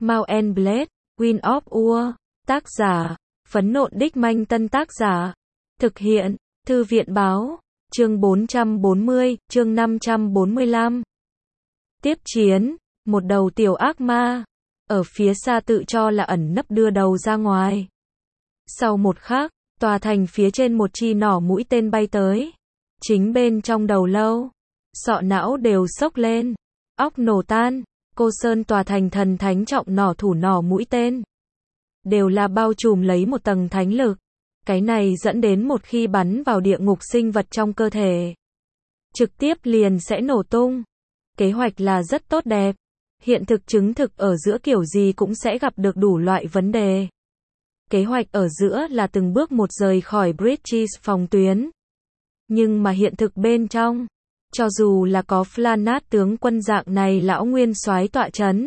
Mount and Blade, Wind of War, tác giả, Phấn Nộn Đích Manh Tân tác giả, thực hiện, Thư viện Báo, chương 440, chương 545. Tiếp chiến, một đầu tiểu ác ma, ở phía xa tự cho là ẩn nấp đưa đầu ra ngoài. Sau một khắc, tòa thành phía trên một chi nỏ mũi tên bay tới. Chính bên trong đầu lâu, sọ não đều sốc lên, óc nổ tan. Cô Sơn tòa thành thần thánh trọng nỏ thủ nỏ mũi tên đều là bao trùm lấy một tầng thánh lực. Cái này dẫn đến một khi bắn vào địa ngục sinh vật trong cơ thể, trực tiếp liền sẽ nổ tung. Kế hoạch là rất tốt đẹp. Hiện thực chứng thực ở giữa kiểu gì cũng sẽ gặp được đủ loại vấn đề. Kế hoạch ở giữa là từng bước một rời khỏi Bridges phòng tuyến. Nhưng mà hiện thực bên trong, cho dù là có Flanat tướng quân dạng này lão nguyên soái tọa chấn,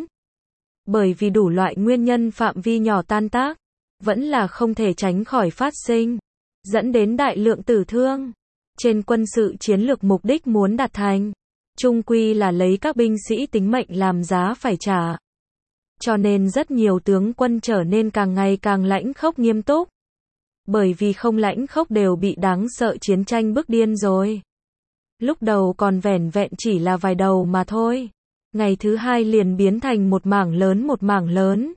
bởi vì đủ loại nguyên nhân phạm vi nhỏ tan tác, vẫn là không thể tránh khỏi phát sinh, dẫn đến đại lượng tử thương. Trên quân sự chiến lược mục đích muốn đạt thành, chung quy là lấy các binh sĩ tính mệnh làm giá phải trả. Cho nên rất nhiều tướng quân trở nên càng ngày càng lãnh khốc nghiêm túc. Bởi vì không lãnh khốc đều bị đáng sợ chiến tranh bức điên rồi. Lúc đầu còn vẻn vẹn chỉ là vài đầu mà thôi. Ngày thứ hai liền biến thành một mảng lớn.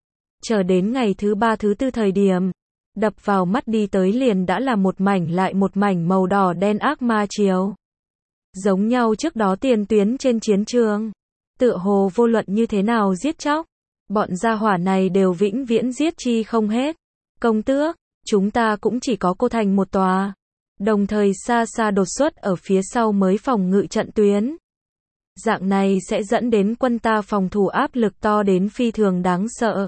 Chờ đến ngày thứ ba thứ tư thời điểm, đập vào mắt đi tới liền đã là một mảnh lại một mảnh màu đỏ đen ác ma triều. Giống nhau trước đó tiền tuyến trên chiến trường. Tựa hồ vô luận như thế nào giết chóc, bọn gia hỏa này đều vĩnh viễn giết chi không hết. Công tước, chúng ta cũng chỉ có cô thành một tòa. Đồng thời xa xa đột xuất ở phía sau mới phòng ngự trận tuyến. Dạng này sẽ dẫn đến quân ta phòng thủ áp lực to đến phi thường đáng sợ.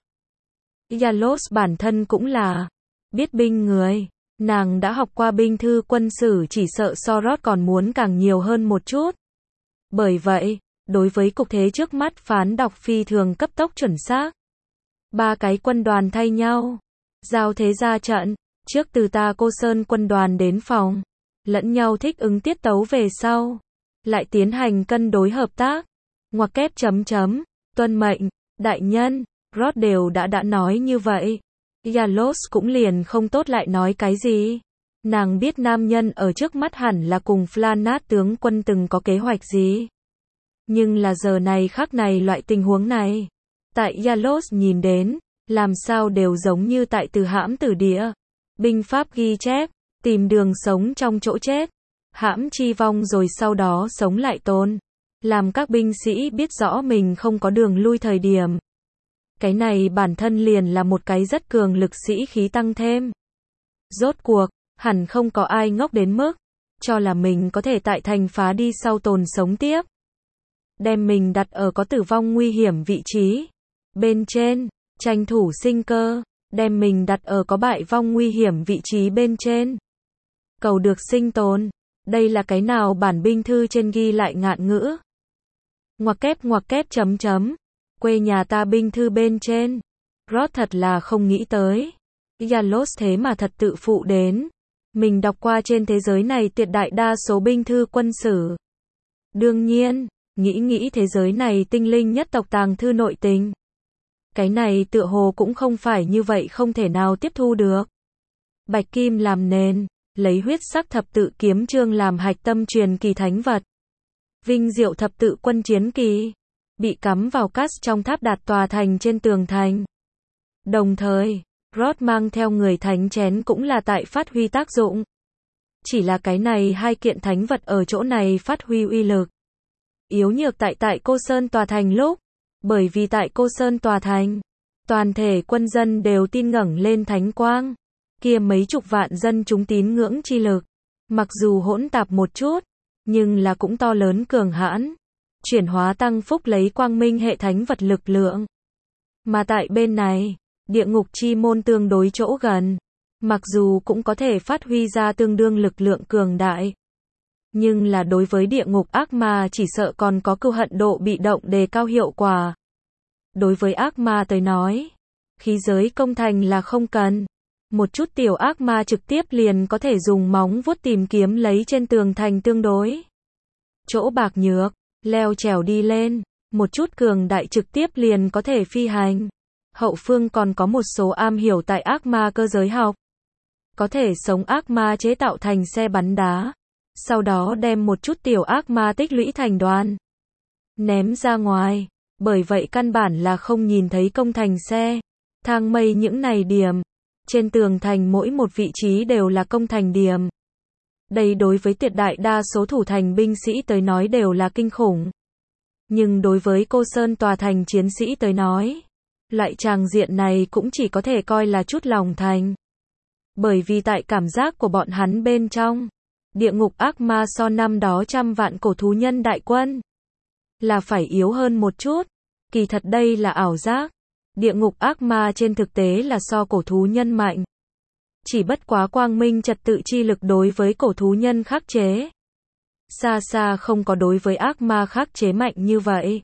Yalos bản thân cũng là biết binh người. Nàng đã học qua binh thư quân sử, chỉ sợ Sorot còn muốn càng nhiều hơn một chút. Bởi vậy, đối với cục thế trước mắt phán đọc phi thường cấp tốc chuẩn xác. Ba cái quân đoàn thay nhau, giao thế ra trận, trước từ ta Cô Sơn quân đoàn đến phòng, lẫn nhau thích ứng tiết tấu về sau, lại tiến hành cân đối hợp tác. Ngoặc kép chấm chấm, tuân mệnh, đại nhân, Rod đều đã nói như vậy. Yalos cũng liền không tốt lại nói cái gì. Nàng biết nam nhân ở trước mắt hẳn là cùng Flanat tướng quân từng có kế hoạch gì. Nhưng là giờ này khắc này loại tình huống này, tại Yalos nhìn đến, làm sao đều giống như tại từ hãm tử địa. Binh pháp ghi chép, tìm đường sống trong chỗ chết, hãm chi vong rồi sau đó sống lại tồn. Làm các binh sĩ biết rõ mình không có đường lui thời điểm. Cái này bản thân liền là một cái rất cường lực sĩ khí tăng thêm. Rốt cuộc, hẳn không có ai ngốc đến mức cho là mình có thể tại thành phá đi sau tồn sống tiếp. Đem mình đặt ở có tử vong nguy hiểm vị trí bên trên, tranh thủ sinh cơ, đem mình đặt ở có bại vong nguy hiểm vị trí bên trên, cầu được sinh tồn. Đây là cái nào bản binh thư trên ghi lại ngạn ngữ. Ngoặc kép chấm chấm, quê nhà ta binh thư bên trên. Rod thật là không nghĩ tới, Yalos thế mà thật tự phụ đến mình đọc qua trên thế giới này tuyệt đại đa số binh thư quân sử. Đương nhiên, nghĩ thế giới này tinh linh nhất tộc tàng thư nội tình. Cái này tựa hồ cũng không phải như vậy, không thể nào tiếp thu được. Bạch kim làm nền, lấy huyết sắc thập tự kiếm chương làm hạch tâm truyền kỳ thánh vật. Vinh diệu thập tự quân chiến kỳ, bị cắm vào cast trong tháp đạt tòa thành trên tường thành. Đồng thời, Rod mang theo người thánh chén cũng là tại phát huy tác dụng. Chỉ là cái này hai kiện thánh vật ở chỗ này phát huy uy lực yếu nhược tại Cô Sơn tòa thành lúc. Bởi vì tại Cô Sơn tòa thành, toàn thể quân dân đều tin ngẩng lên thánh quang. Kia mấy chục vạn dân chúng tín ngưỡng chi lực, mặc dù hỗn tạp một chút, nhưng là cũng to lớn cường hãn. Chuyển hóa tăng phúc lấy quang minh hệ thánh vật lực lượng. Mà tại bên này, địa ngục chi môn tương đối chỗ gần, mặc dù cũng có thể phát huy ra tương đương lực lượng cường đại. Nhưng là đối với địa ngục ác ma chỉ sợ còn có cưu hận độ bị động đề cao hiệu quả. Đối với ác ma tới nói, khí giới công thành là không cần. Một chút tiểu ác ma trực tiếp liền có thể dùng móng vuốt tìm kiếm lấy trên tường thành tương đối chỗ bạc nhược, leo trèo đi lên. một chút cường đại trực tiếp liền có thể phi hành. Hậu phương còn có một số am hiểu tại ác ma cơ giới học. Có thể sống ác ma chế tạo thành xe bắn đá. Sau đó đem một chút tiểu ác ma tích lũy thành đoàn. Ném ra ngoài. Bởi vậy căn bản là không nhìn thấy công thành xe. Thang mây những này điểm. Trên tường thành mỗi một vị trí đều là công thành điểm. Đây đối với tuyệt đại đa số thủ thành binh sĩ tới nói đều là kinh khủng. Nhưng đối với Cô Sơn tòa thành chiến sĩ tới nói, loại tràng diện này cũng chỉ có thể coi là chút lòng thành. Bởi vì tại cảm giác của bọn hắn bên trong, địa ngục ác ma so năm đó 100 vạn cổ thú nhân đại quân là phải yếu hơn một chút. Kỳ thật đây là ảo giác. Địa ngục ác ma trên thực tế là so cổ thú nhân mạnh. Chỉ bất quá quang minh trật tự chi lực đối với cổ thú nhân khắc chế. Xa xa không có đối với ác ma khắc chế mạnh như vậy.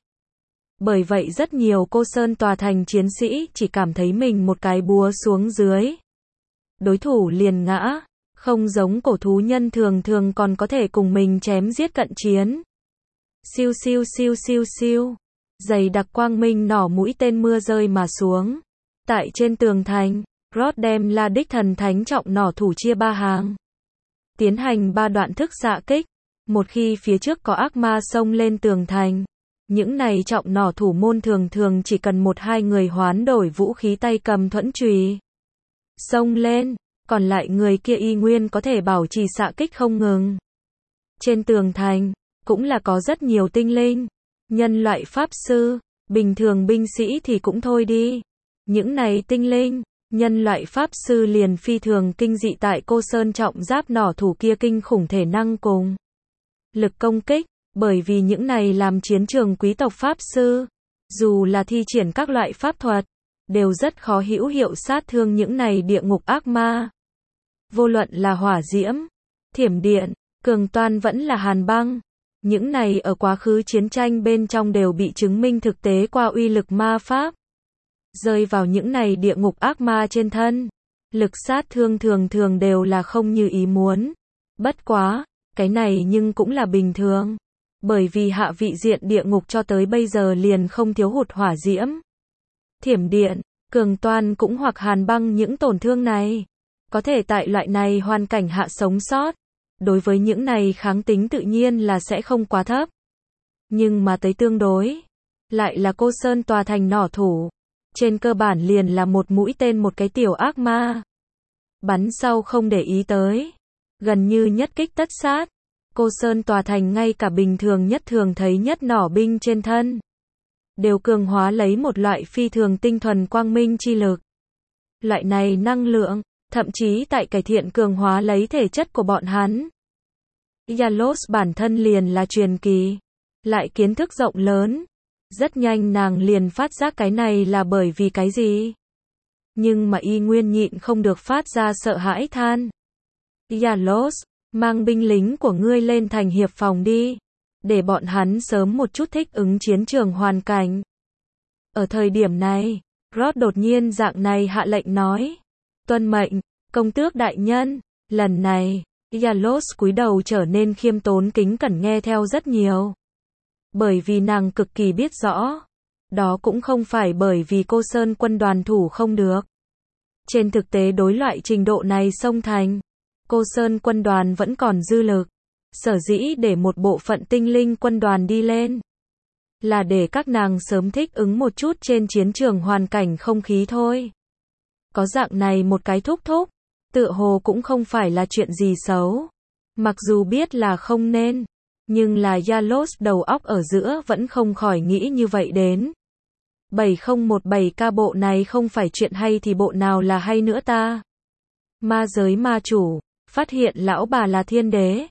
Bởi vậy rất nhiều Cô Sơn tòa thành chiến sĩ chỉ cảm thấy mình một cái búa xuống dưới. Đối thủ liền ngã, không giống cổ thú nhân thường thường còn có thể cùng mình chém giết cận chiến. Siêu siêu siêu siêu siêu. Dày đặc quang minh nỏ mũi tên mưa rơi mà xuống. Tại trên tường thành, Rod đem La đích thần thánh trọng nỏ thủ chia 3 hàng. Tiến hành 3 đoạn thức xạ kích. Một khi phía trước có ác ma xông lên tường thành, những này trọng nỏ thủ môn thường thường chỉ cần 1-2 người hoán đổi vũ khí tay cầm thuẫn chùy. Xông lên, còn lại người kia y nguyên có thể bảo trì xạ kích không ngừng. Trên tường thành, cũng là có rất nhiều tinh linh, nhân loại pháp sư, bình thường binh sĩ thì cũng thôi đi. Những này tinh linh, nhân loại pháp sư liền phi thường kinh dị tại Cô Sơn trọng giáp nỏ thủ kia kinh khủng thể năng cùng lực công kích, bởi vì những này làm chiến trường quý tộc pháp sư, dù là thi triển các loại pháp thuật, đều rất khó hữu hiệu sát thương những này địa ngục ác ma. Vô luận là hỏa diễm, thiểm điện, cường toan vẫn là hàn băng, những này ở quá khứ chiến tranh bên trong đều bị chứng minh thực tế qua uy lực ma pháp. Rơi vào những này địa ngục ác ma trên thân, lực sát thương thường thường đều là không như ý muốn. Bất quá, cái này nhưng cũng là bình thường. Bởi vì hạ vị diện địa ngục cho tới bây giờ liền không thiếu hụt hỏa diễm, thiểm điện, cường toan cũng hoặc hàn băng những tổn thương này. Có thể tại loại này hoàn cảnh hạ sống sót. Đối với những này kháng tính tự nhiên là sẽ không quá thấp. Nhưng mà tới tương đối, lại là Cô Sơn tòa thành nỏ thủ. Trên cơ bản liền là một mũi tên một cái tiểu ác ma. Bắn sau không để ý tới. Gần như nhất kích tất sát. Cô Sơn tòa thành ngay cả bình thường nhất thường thấy nhất nỏ binh trên thân. Đều cường hóa lấy một loại phi thường tinh thuần quang minh chi lực. Loại này năng lượng, thậm chí tại cải thiện cường hóa lấy thể chất của bọn hắn. Yalos bản thân liền là truyền kỳ. Lại kiến thức rộng lớn. Rất nhanh nàng liền phát giác cái này là bởi vì cái gì. Nhưng mà y nguyên nhịn không được phát ra sợ hãi than. Yalos, mang binh lính của ngươi lên thành hiệp phòng đi. Để bọn hắn sớm một chút thích ứng chiến trường hoàn cảnh. Ở thời điểm này, Rod đột nhiên dạng này hạ lệnh nói. Tuân mệnh, công tước đại nhân. Lần này, Yalos cúi đầu trở nên khiêm tốn kính cẩn nghe theo rất nhiều. Bởi vì nàng cực kỳ biết rõ. Đó cũng không phải bởi vì Cô Sơn quân đoàn thủ không được. Trên thực tế đối loại trình độ này xông thành, Cô Sơn quân đoàn vẫn còn dư lực. Sở dĩ để một bộ phận tinh linh quân đoàn đi lên, là để các nàng sớm thích ứng một chút trên chiến trường hoàn cảnh không khí thôi. Có dạng này một cái thúc thúc, tựa hồ cũng không phải là chuyện gì xấu. Mặc dù biết là không nên, nhưng là Yalos đầu óc ở giữa vẫn không khỏi nghĩ như vậy đến. 7017K bộ này không phải chuyện hay thì bộ nào là hay nữa ta. Ma giới ma chủ, phát hiện lão bà là thiên đế.